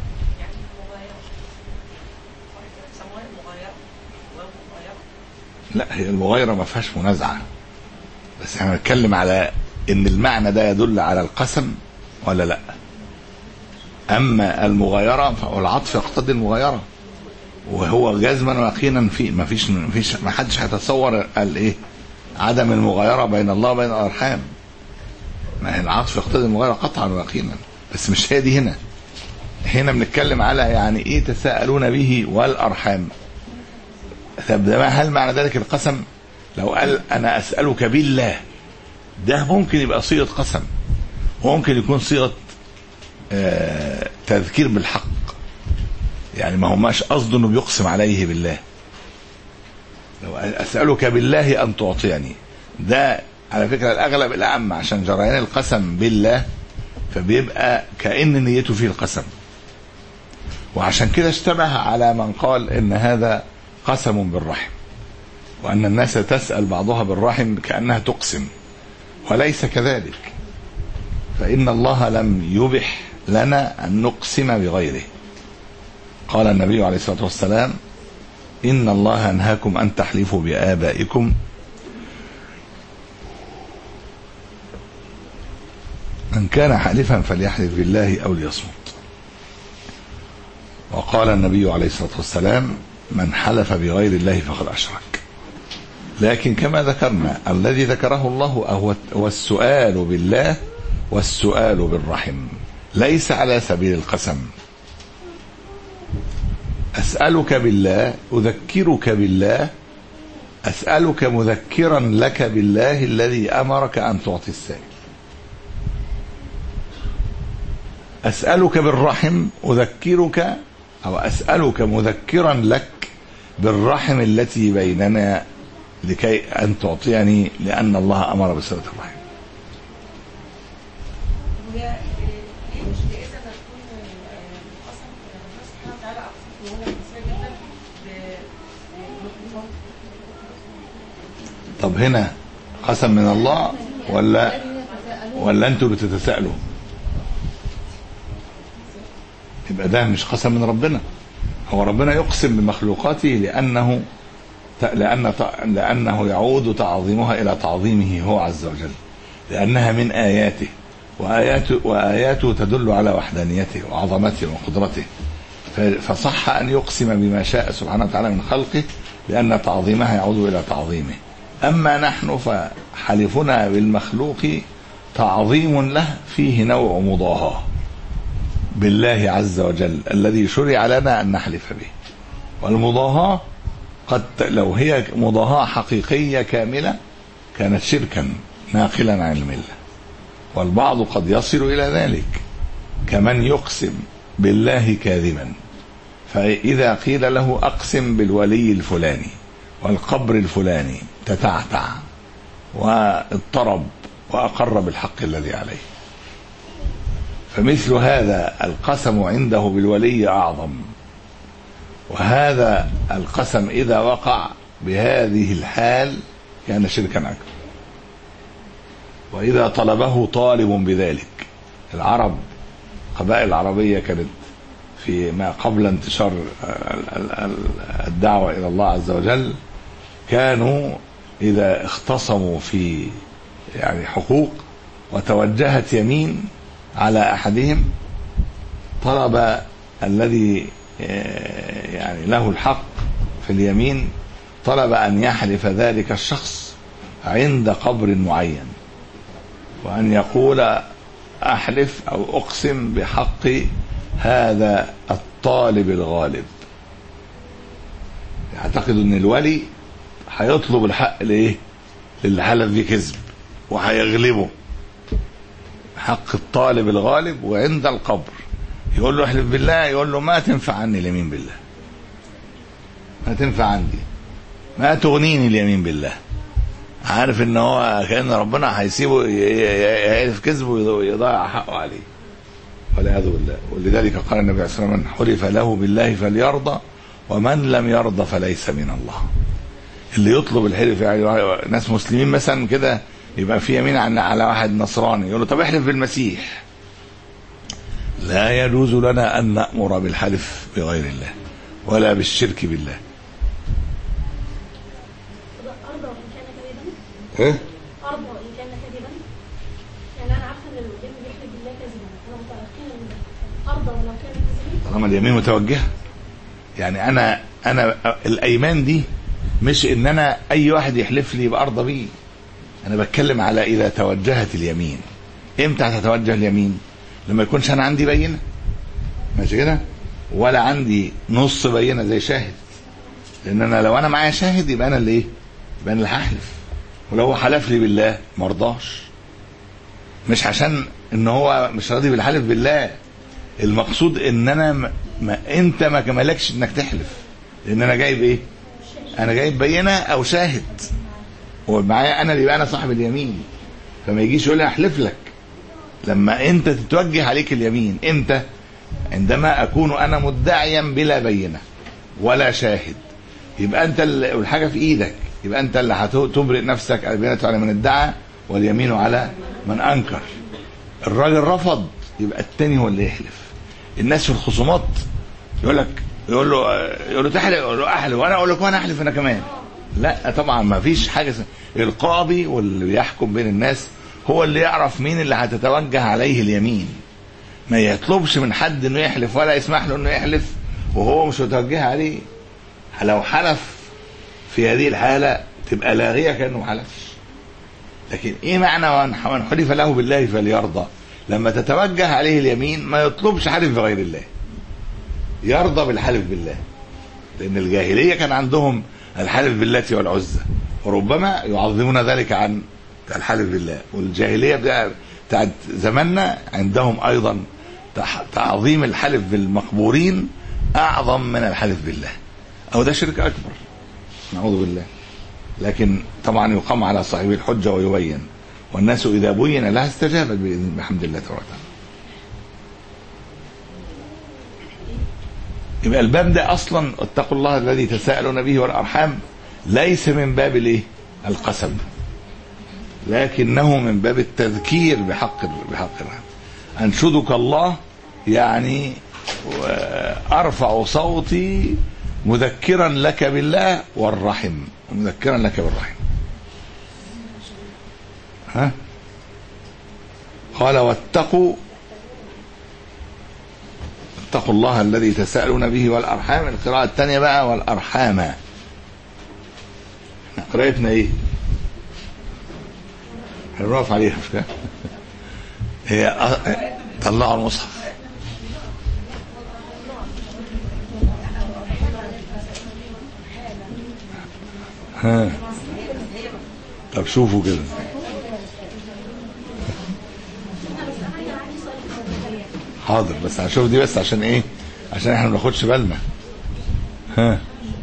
لا هي المغايرة ما فيهاش منازعة، بس احنا بنتكلم على ان المعنى ده يدل على القسم ولا لا. اما المغايرة فالعطف يقتضي المغايرة، وهو جزما ويقينا في ما فيش ما فيش ما حدش هيتصور الايه عدم المغايرة بين الله وبين الارحام. ما هي العطف يقتضي المغايرة قطعا ويقينا، بس مش هي دي هنا. هنا بنتكلم على يعني ايه تساءلون به والارحام. طب هل معنى ذلك القسم؟ لو قال انا اسالك بالله ده ممكن يبقى صيغه قسم، وممكن يكون صيغه آه تذكير بالحق، يعني ما هماش قصده انه بيقسم عليه بالله. لو اسالك بالله ان تعطيني، ده على فكره الاغلب الاعم عشان جريان القسم بالله، فبيبقى كأن نيته فيه القسم. وعشان كده اشتبه على من قال ان هذا قسم بالرحم، وأن الناس تسأل بعضها بالرحم كأنها تقسم، وليس كذلك. فإن الله لم يبح لنا أن نقسم بغيره. قال النبي عليه الصلاة والسلام: إن الله أنهاكم أن تحلفوا بآبائكم من كان حالفا فليحلف بالله أو ليصمت. وقال النبي عليه الصلاة والسلام: من حلف بغير الله فقد أشرك. لكن كما ذكرنا الذي ذكره الله هو السؤال بالله والسؤال بالرحم، ليس على سبيل القسم. أسألك بالله، أذكرك بالله، أسألك مذكرا لك بالله الذي أمرك أن تعطي السائل. أسألك بالرحم، أذكرك أو أسألك مذكرا لك بالرحم التي بيننا لكي أن تعطيني، لأن الله أمر بصلة الرحم. طب هنا قسم من الله ولا ولا أنتوا بتتساءلوا؟ يبقى ده مش قسم من ربنا، هو ربنا يقسم بمخلوقاته لأنه لأن لأنه يعود تعظيمها إلى تعظيمه هو عز وجل، لأنها من آياته، وآياته, وآياته تدل على وحدانيته وعظمته وقدرته، فصح أن يقسم بما شاء سبحانه وتعالى من خلقه، لأن تعظيمها يعود إلى تعظيمه. أما نحن فحلفنا بالمخلوق تعظيم له فيه نوع مضاهاة بالله عز وجل الذي شرع لنا أن نحلف به. والمضاهاة قد لو هي مضاهاة حقيقية كاملة كانت شركا ناقلا عن الملة، والبعض قد يصل إلى ذلك كمن يقسم بالله كاذبا، فإذا قيل له أقسم بالولي الفلاني والقبر الفلاني تتعتع واضطرب وأقر بالحق الذي عليه. فمثل هذا القسم عنده بالولي أعظم، وهذا القسم إذا وقع بهذه الحال كان شركا أكبر. وإذا طلبه طالب بذلك، العرب قبائل العربية كانت في ما قبل انتشار الدعوة إلى الله عز وجل كانوا إذا اختصموا في يعني حقوق وتوجهت يمين على أحدهم، طلب الذي يعني له الحق في اليمين طلب أن يحلف ذلك الشخص عند قبر معين، وأن يقول أحلف أو أقسم بحق هذا الطالب الغالب. يعتقد أن الولي هيطلب الحق لإيه؟ اللي حلف بيه كذب وهيغلبه، حق الطالب الغالب. وعند القبر يقول له احلف بالله، يقول له ما تنفع عني اليمين بالله، ما تنفع عندي، ما تغنيني اليمين بالله. عارف ان هو كأن ربنا هيسيبه يحلف كذب ويضيع حقه عليه والعياذ بالله. ولذلك قال النبي عليه الصلاة والسلام: من حلف له بالله فليرضى ومن لم يرضى فليس من الله. اللي يطلب الحلف، يعني ناس مسلمين مثلا كده يبقى في يمين على واحد نصراني، يقول له طب احلف بالمسيح، لا يجوز لنا أن نأمر بالحلف بغير الله ولا بالشرك بالله. أرضى إن كان كذبا؟ إيه؟ أرضى إن كان كذبا؟ يعني أنا عارفة إن اليمين بيحلف بالله كذبا، أنا متأكدة من ده. أرضى ولو كان كذبا؟ طالما اليمين متوجهة، يعني أنا أنا الأيمان دي مش إن أنا أي واحد يحلف لي يبقى أرضى بيه. أنا بتكلم على إذا توجهت اليمين. إمتى هتتوجه اليمين؟ لما يكونش أنا عندي بينة، ماشي كده، ولا عندي نص بينة زي شاهد. لأن أنا لو أنا معايا شاهد يبقى أنا اللي إيه؟ يبقى أنا اللي هحلف. ولو هو حلف لي بالله مرضاش، مش عشان إن هو مش راضي بالحلف بالله، المقصود إن أنا ما, ما أنت ما كملكش إنك تحلف، لأن أنا جايب إيه؟ أنا جايب بينة أو شاهد، ومعايا أنا اللي يبقى أنا صاحب اليمين. فما يجيش يقول لي أحلف لك. لما أنت تتوجه عليك اليمين إمتى؟ عندما أكون أنا مدعيا بلا بينة ولا شاهد، يبقى أنت الحاجة في إيدك، يبقى أنت اللي هتبرئ نفسك. البينة على من ادعى واليمين على من أنكر. الراجل رفض، يبقى التاني هو اللي يحلف. الناس في الخصومات يقول لك يقول له يقول له تحلف، يقول له أحلف، وأنا أقول لك وأنا أحلف أنا كمان. لا طبعا ما فيش حاجة. القاضي واللي بيحكم بين الناس هو اللي يعرف مين اللي هتتوجه عليه اليمين. ما يطلبش من حد انه يحلف ولا يسمح له انه يحلف وهو مش متوجه عليه. لو حلف في هذه الحالة تبقى لاغية كأنه حلفش. لكن ايه معنى من حلف له بالله فليرضى؟ لما تتوجه عليه اليمين ما يطلبش حلف بغير الله، يرضى بالحلف بالله. لان الجاهلية كان عندهم الحلف بالله والعزى، وربما يعظمون ذلك عن الحلف بالله. والجاهلية بتاعت زماننا عندهم أيضا تعظيم الحلف بالمقبورين أعظم من الحلف بالله، أو ده شرك أكبر نعوذ بالله. لكن طبعا يقام على صاحب الحجة ويبين، والناس إذا بين لها استجابت بإذن بحمد الله تبارك وتعالى. يبقى الباب ده أصلا اتقوا الله الذي تساءلون به والأرحام ليس من باب الايه؟ القسم، لكنه من باب التذكير بحق بحق الرحمة. أنشدك الله يعني وأرفع صوتي مذكرا لك بالله والرحم، مذكرا لك بالرحم. ها قال واتقوا اتقوا الله الذي تساءلون به والأرحام. القراءة الثانية بقى والأرحام. قراءتنا ايه؟ هنقف عليها مش كده؟ هي طلعوا المصحف. ها طب شوفوا كده. حاضر بس هنشوف دي بس عشان ايه؟ عشان احنا ما ناخدش بالنا. ها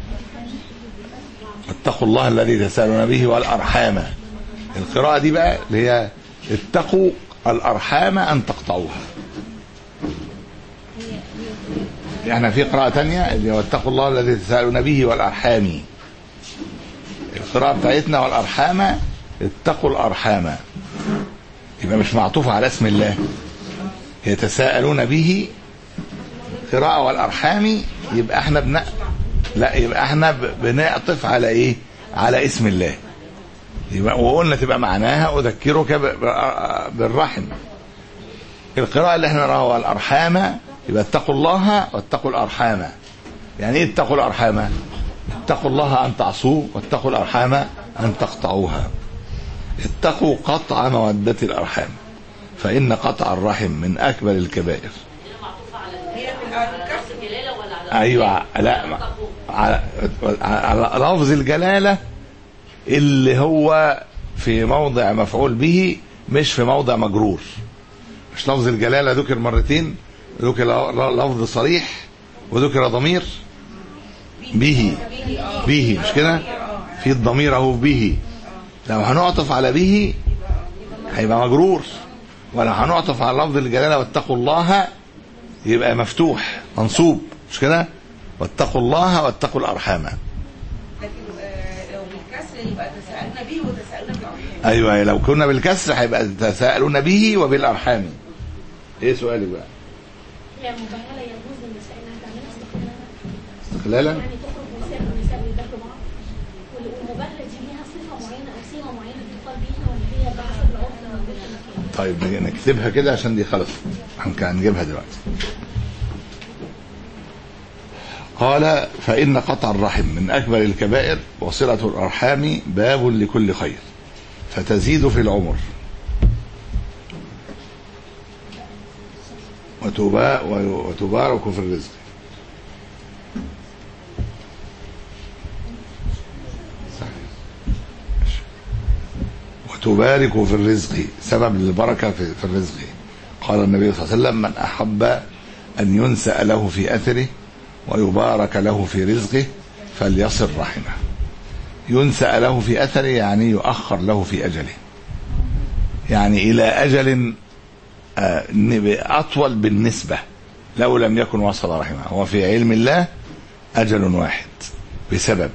اتقوا الله الذي تساءلون به والأرحام. القراءة دي بقى اللي هي اتقوا الأرحام أن تقطعوها. احنا في قراءة تانية اللي هو اتقوا الله الذي تساءلون به والأرحام. القراءة بتاعتنا والأرحام اتقوا الأرحام، يبقى مش معطوفة على اسم الله، يتساءلون به قراءة والأرحام، يبقى احنا بن لا يبقى احنا بنعطف على ايه؟ على اسم الله. يبقى وقلنا تبقى معناها أذكرك بالرحم. القراءة اللي احنا نراها والأرحام يبقى اتقوا الله واتقوا الأرحام. يعني ايه اتقوا الأرحام؟ اتقوا الله أن تعصوه واتقوا الأرحام أن تقطعوها. اتقوا قطع مودة الأرحام فإن قطع الرحم من أكبر الكبائر. أيوة لا على, على لفظ الجلالة اللي هو في موضع مفعول به مش في موضع مجرور. مش لفظ الجلالة ذكر مرتين، ذكر لفظ صريح وذكر ضمير به به مش كده؟ في الضمير اهو به. لو هنعطف على به هيبقى مجرور، ولو هنعطف على لفظ الجلاله واتقوا الله يبقى مفتوح منصوب مش كده؟ واتقوا الله واتقوا الارحام. لكن لو بالكسر يبقى تساءلون به وتساءلون بالارحام. ايوه لو كنا بالكسر هيبقى تساءلون به وبالارحام. ايه سؤالك بقى؟ هي مباهله يجوز للنساء انها تعملها استقلالا؟ استقلالا؟ يعني تخرج نساء ونساء ويباتوا بعض، والمباهله دي ليها صفه معينه او سمه معينه بتقال بيها ولا هي بحسب العرف الموجود في المكان؟ طيب نكتبها كده عشان دي خلص هنجيبها دلوقتي. قال فإن قطع الرحم من أكبر الكبائر وصلة الأرحام باب لكل خير فتزيد في العمر وتبارك في الرزق. وتبارك في الرزق سبب للبركة في الرزق. قال النبي صلى الله عليه وسلم من أحب أن ينسأ له في أثره ويبارك له في رزقه فليصل رحمه. ينسأ له في أثره يعني يؤخر له في أجله، يعني إلى أجل أطول بالنسبة لو لم يكن وصل رحمه. هو في علم الله أجل واحد بسبب،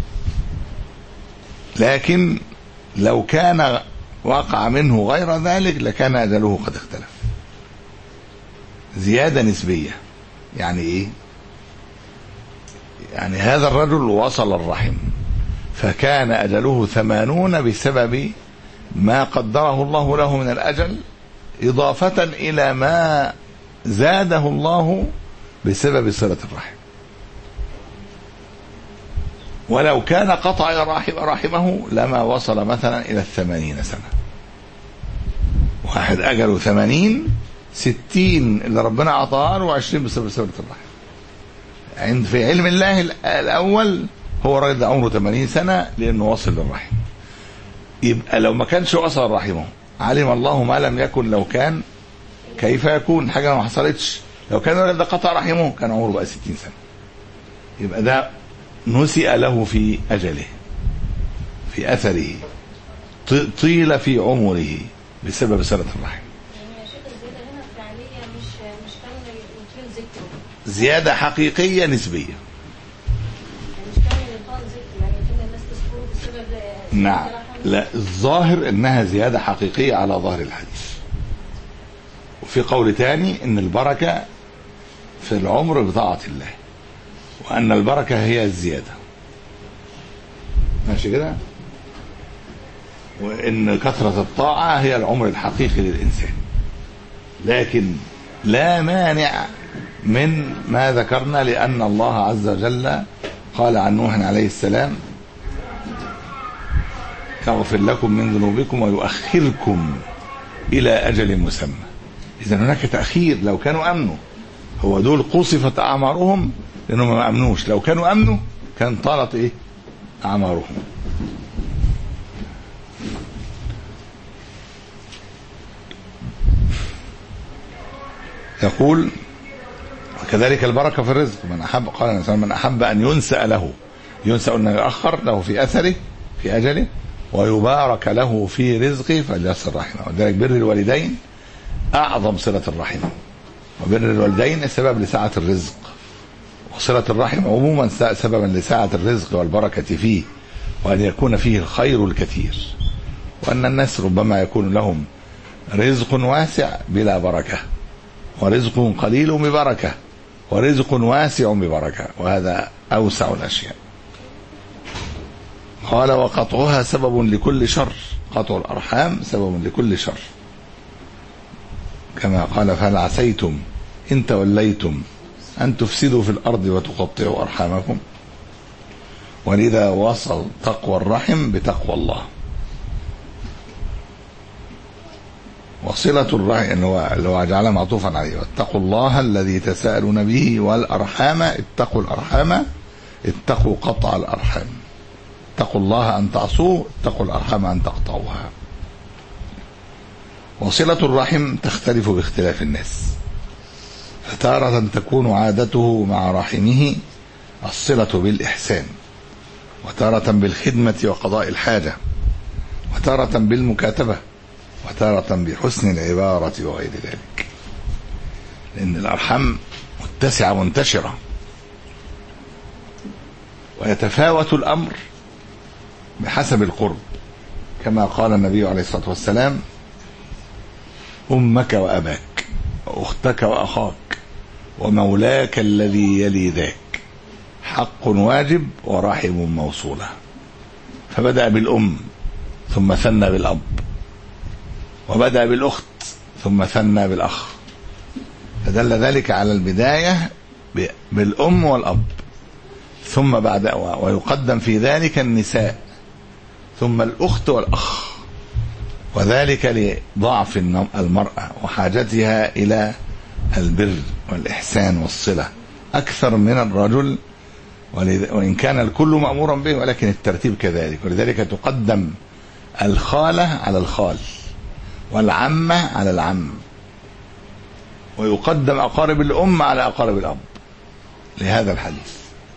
لكن لو كان وقع منه غير ذلك لكان أجله قد اختلف. زيادة نسبية يعني إيه؟ يعني هذا الرجل وصل الرحم فكان أجله ثمانون بسبب ما قدره الله له من الأجل، إضافة إلى ما زاده الله بسبب صلة الرحم. ولو كان قطع رحمه لما وصل مثلا إلى الثمانين سنة. واحد أجله ثمانين، ستين اللي ربنا عطاه وعشرين بسبب صلة الرحم. عند في علم الله الأول هو راجل عمره ثمانين سنة لأنه وصل للرحم. يبقى لو ما كانش وصل رحمه علم الله ما لم يكن لو كان كيف يكون، حاجة ما حصلتش. لو كان الراجل ده قطع رحمه كان عمره بقى ستين سنة. يبقى ده نسئ له في أجله في أثره، طيل في عمره بسبب صلة الرحم. زيادة حقيقية نسبية. نعم لا الظاهر انها زيادة حقيقية على ظاهر الحديث. وفي قول تاني ان البركة في العمر بطاعة الله، وأن البركة هي الزيادة. ماشي كده؟ وإن كثرة الطاعة هي العمر الحقيقي للإنسان، لكن لا مانع من ما ذكرنا، لأن الله عز وجل قال عن نوح عليه السلام: يغفر لكم من ذنوبكم ويؤخركم إلى أجل مسمى. إذا هناك تأخير. لو كانوا أمنوا، هو دول قصفت أعمارهم لأنهم ما أمنوش، لو كانوا أمنوا كان طالت إيه أعمارهم. يقول: وكذلك البركة في الرزق. من أحب، قال النبي صلى الله عليه وسلم: من أحب أن ينسأ له، ينسأ أن يؤخر له في أثره في أجله، ويبارك له في رزقه فليصل رحمه. وذلك بر الوالدين أعظم صلة الرحم، وبر الوالدين سبب لسعة الرزق، وصلة الرحم عموما سببا لسعة الرزق والبركة فيه، وأن يكون فيه الخير الكثير. وأن الناس ربما يكون لهم رزق واسع بلا بركة، ورزق قليل ببركة، ورزق واسع ببركة، وهذا أوسع الأشياء. قال: وقطعها سبب لكل شر، قطع الأرحام سبب لكل شر، كما قال: فهل عسيتم إن توليتم أن تفسدوا في الأرض وتقطعوا أرحامكم. ولذا وصل تقوى الرحم بتقوى الله. وصلة الرحم اللي هو جعلها معطوفا عليه: واتقوا الله الذي تساءلون به والأرحام، اتقوا الأرحام، اتقوا قطع الأرحام. اتقوا الله أن تعصوه، اتقوا الأرحام أن تقطعوها. وصلة الرحم تختلف باختلاف الناس، فتارة تكون عادته مع رحمه الصلة بالإحسان، وتارة بالخدمة وقضاء الحاجة، وتارة بالمكاتبة، وتارة بحسن العبارة وغير ذلك، لأن الأرحام متسعة منتشرة، ويتفاوت الأمر بحسب القرب، كما قال النبي عليه الصلاة والسلام: أمك وأباك، وأختك وأخاك، ومولاك الذي يلي ذاك، حق واجب ورحم موصولة. فبدأ بالأم ثم ثنى بالأب، وبدأ بالأخت ثم ثنى بالأخ، فدل ذلك على البداية بالأم والأب، ثم بعد ويقدم في ذلك النساء، ثم الأخت والأخ، وذلك لضعف المرأة وحاجتها إلى البر والإحسان والصلة أكثر من الرجل، وإن كان الكل مأمورا به، ولكن الترتيب كذلك. ولذلك تقدم الخالة على الخال، والعمة على العم، ويقدم أقارب الأم على أقارب الأب، لهذا الحديث.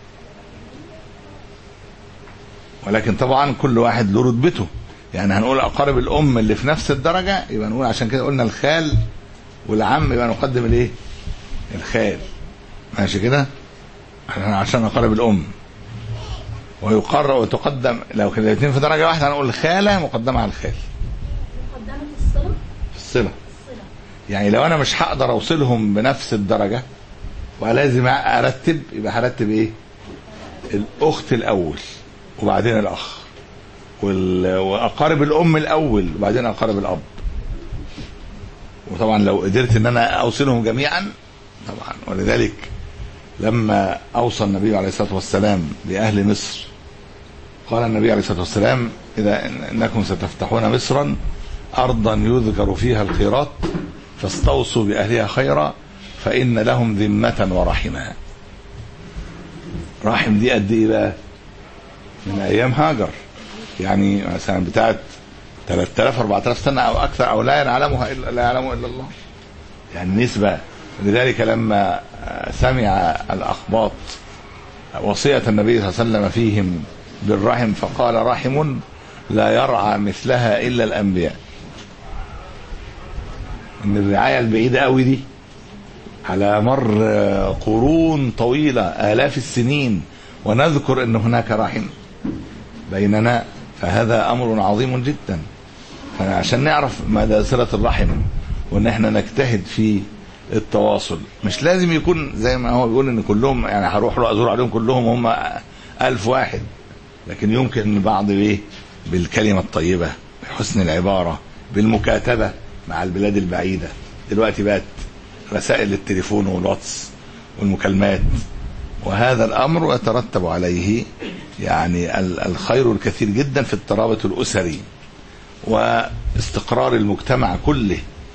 ولكن طبعا كل واحد له رتبته، يعني هنقول أقارب الأم اللي في نفس الدرجة، يبقى نقول عشان كده قلنا الخال والعم، يبقى نقدم الايه؟ الخال. ماشي كده عشان أقارب الأم. ويقرر وتقدم لو كان الاثنين في درجة واحدة هنقول الخالة مقدمة على الخال. مقدمة الصلة؟ في الصلة. يعني لو أنا مش هقدر أوصلهم بنفس الدرجة ولازم أرتب، يبقى هرتب إيه؟ الأخت الأول وبعدين الأخ، وأقارب الأم الأول وبعدين أقارب الأب. وطبعا لو قدرت ان انا اوصلهم جميعا طبعا. ولذلك لما اوصى النبي عليه الصلاة والسلام باهل مصر، قال النبي عليه الصلاة والسلام: اذا انكم ستفتحون مصرا ارضا يذكر فيها الخيرات فاستوصوا باهلها خيرا فان لهم ذمة ورحما. رحم دي قد ايه بقى؟ من ايام هاجر، يعني مثلا بتاعت ثلاثة آلاف أربعة آلاف سنة أو أكثر، أو لا يعلمها إلا لا يعلمها إلا الله، يعني نسبة. لذلك لما سمع الأخباط وصية النبي صلى الله عليه وسلم فيهم بالرحم فقال: رحم لا يرعى مثلها إلا الأنبياء. إن الرعاية البعيدة قوي دي على مر قرون طويلة آلاف السنين، ونذكر أن هناك رحم بيننا، فهذا أمر عظيم جدا. فعشان نعرف مدى صلة الرحم، وأن احنا نجتهد في التواصل. مش لازم يكون زي ما هو بيقول ان كلهم يعني هروح ازور عليهم كلهم هم ألف واحد، لكن يمكن البعض بايه؟ بالكلمه الطيبه، بحسن العباره، بالمكاتبه مع البلاد البعيده. دلوقتي بقت رسائل التليفون والواتس والمكالمات، وهذا الامر يترتب عليه يعني الخير الكثير جدا في الترابط الاسري واستقرار المجتمع كله،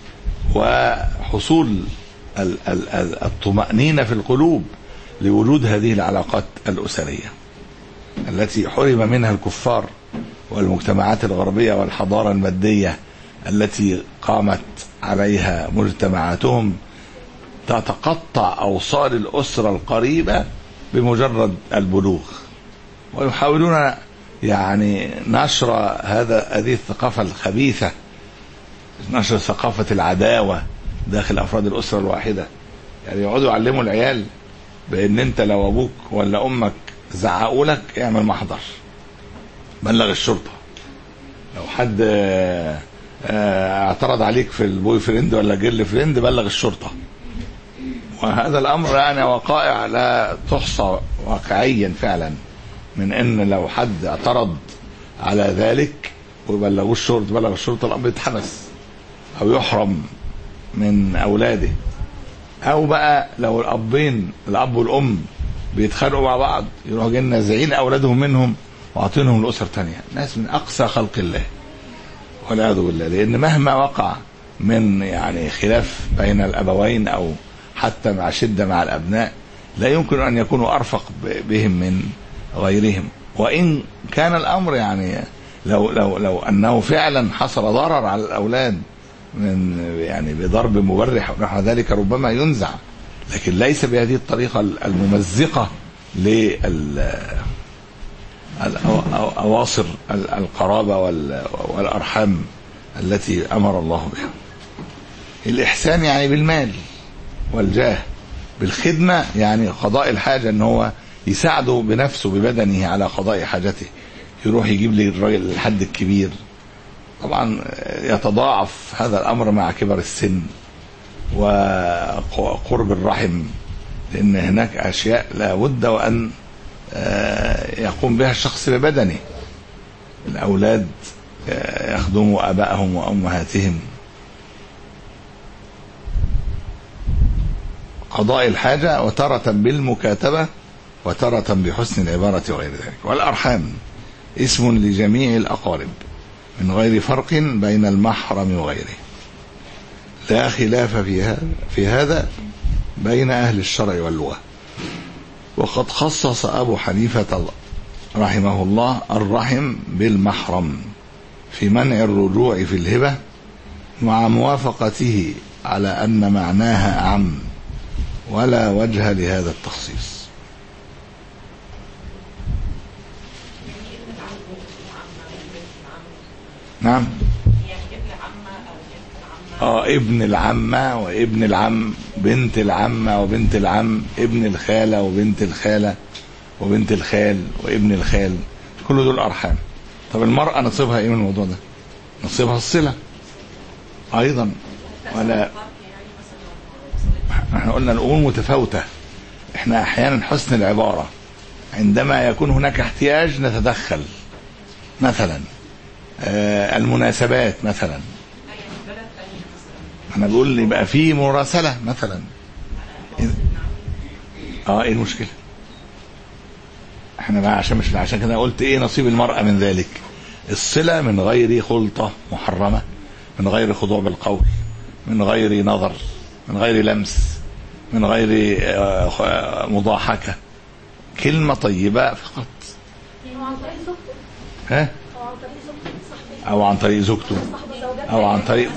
وحصول الطمأنينة في القلوب لوجود هذه العلاقات الأسرية التي حرم منها الكفار والمجتمعات الغربية والحضارة المادية التي قامت عليها مجتمعاتهم، تتقطع أوصال الأسرة القريبة بمجرد البلوغ، ويحاولون يعني نشر هذا هذه الثقافة الخبيثة، نشر ثقافة العداوة داخل أفراد الأسرة الواحدة. يعني يقعدوا يعلموا العيال بأن أنت لو أبوك ولا أمك زعقوا لك اعمل محضر، بلغ الشرطة. لو حد اعترض عليك في البوي فريند ولا جيرل فريند بلغ الشرطة. وهذا الأمر يعني وقائع لا تحصى واقعيا فعلا، من أن لو حد اعترض على ذلك ويبلغوا الشرطة بلغ الشرطة الأمر يتحبس أو يحرم من أولاده. أو بقى لو الأبين الأب والأم بيتخانقوا مع بعض يروحوا جايين نازعين أولادهم منهم وعاطينهم لأسر تانية، ناس من أقصى خلق الله والعياذ بالله. لأن مهما وقع من يعني خلاف بين الأبوين أو حتى مع شدة مع الأبناء لا يمكن أن يكونوا أرفق بهم من غيرهم. وإن كان الأمر يعني لو لو لو أنه فعلا حصل ضرر على الأولاد من يعني بضرب مبرح ونحو ذلك ربما ينزع، لكن ليس بهذه الطريقة الممزقة لأواصر القرابة والأرحام التي أمر الله بها. الإحسان يعني بالمال والجاه، بالخدمة يعني قضاء الحاجة، ان هو يساعده بنفسه ببدنه على قضاء حاجته، يروح يجيب لي الراجل الحد الكبير. طبعا يتضاعف هذا الأمر مع كبر السن وقرب الرحم، لأن هناك أشياء لا بد وأن يقوم بها الشخص ببدنه. الأولاد يخدموا آبائهم وأمهاتهم، قضاء الحاجة، وتارة بالمكاتبة وتارة بحسن العبارة وغير ذلك. والأرحام اسم لجميع الأقارب من غير فرق بين المحرم وغيره، لا خلاف فيها في هذا بين أهل الشرع واللغة. وقد خصص أبو حنيفة رحمه الله الرحم بالمحرم في منع الرجوع في الهبة، مع موافقته على أن معناها أعم ولا وجه لهذا التخصيص. نعم، اه ابن العمة وابن العم، بنت العمة وبنت العم، ابن الخالة وبنت الخالة وبنت الخال وابن الخال، كل دول أرحام. طب المرأة نصيبها ايه من الموضوع ده؟ نصيبها الصلة ايضا. ولا احنا قلنا الامور متفاوتة، احنا احيانا حسن العبارة عندما يكون هناك احتياج نتدخل، مثلا آه المناسبات مثلا، انا بقول يبقى في مراسلة مثلا. اه ايه المشكلة؟ احنا بقى عشان مش عشان كده قلت ايه نصيب المرأة من ذلك؟ الصلة من غير خلطة محرمة، من غير خضوع بالقول، من غير نظر، من غير لمس، من غير مضاحكة، كلمة طيبة فقط. ها؟ أو عن طريق زوجته أو عن طريق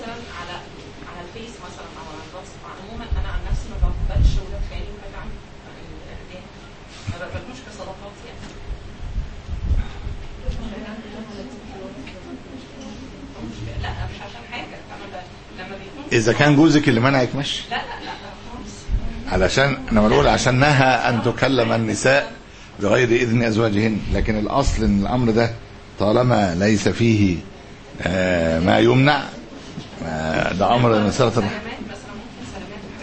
إذا كان جوزك اللي منعك ماشي، لا لا لا خالص، علشان أنا بقول عشان نهى أن تكلم النساء بغير إذن أزواجهن، لكن الأصل إن الأمر ده طالما ليس فيه آه ما يمنع، آه ده أمر مسألة.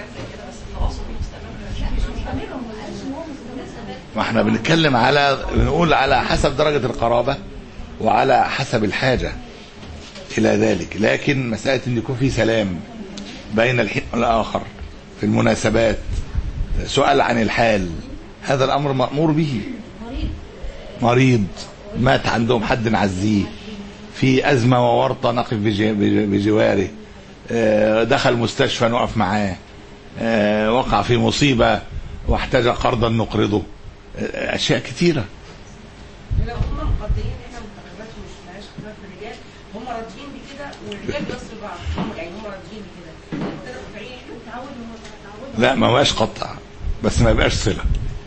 ما احنا بنتكلم على بنقول على حسب درجة القرابة وعلى حسب الحاجة إلى ذلك. لكن مسألة أن يكون في سلام بين الحين والآخر في المناسبات، سؤال عن الحال، هذا الأمر مأمور به. مريض مات عندهم حد نعزيه، في أزمة وورطة نقف بجواره، دخل مستشفى نقف معاه، وقع في مصيبة واحتاج قرضا نقرضه، أشياء كثيرة. لو هم مقضيين احنا منتخبات ومش معاش خدمات من الرجال، هم راضيين بكده والرجال بيوصلوا بعض، يعني هم راضيين بكده كده طبيعي احنا نتعود. لا ما بقاش قطع، بس ما يبقاش صلة.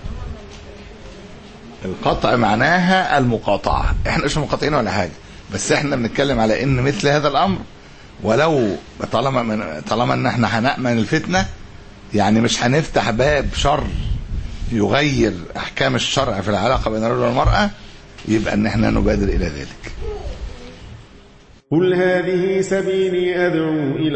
القطع معناها المقاطعة، احنا مش مقاطعين ولا حاجة، بس احنا بنتكلم على ان مثل هذا الامر ولو طالما من طالما ان احنا هنأمن الفتنة، يعني مش هنفتح باب شر يغير احكام الشرع في العلاقة بين الرجل والمرأة، يبقى ان احنا نبادر الى ذلك. قل هذه سبيلي أدعو إلى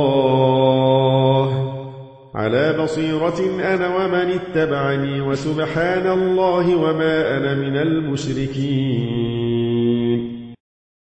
الله على بصيرة أنا ومن اتبعني وسبحان الله وما أنا من المشركين.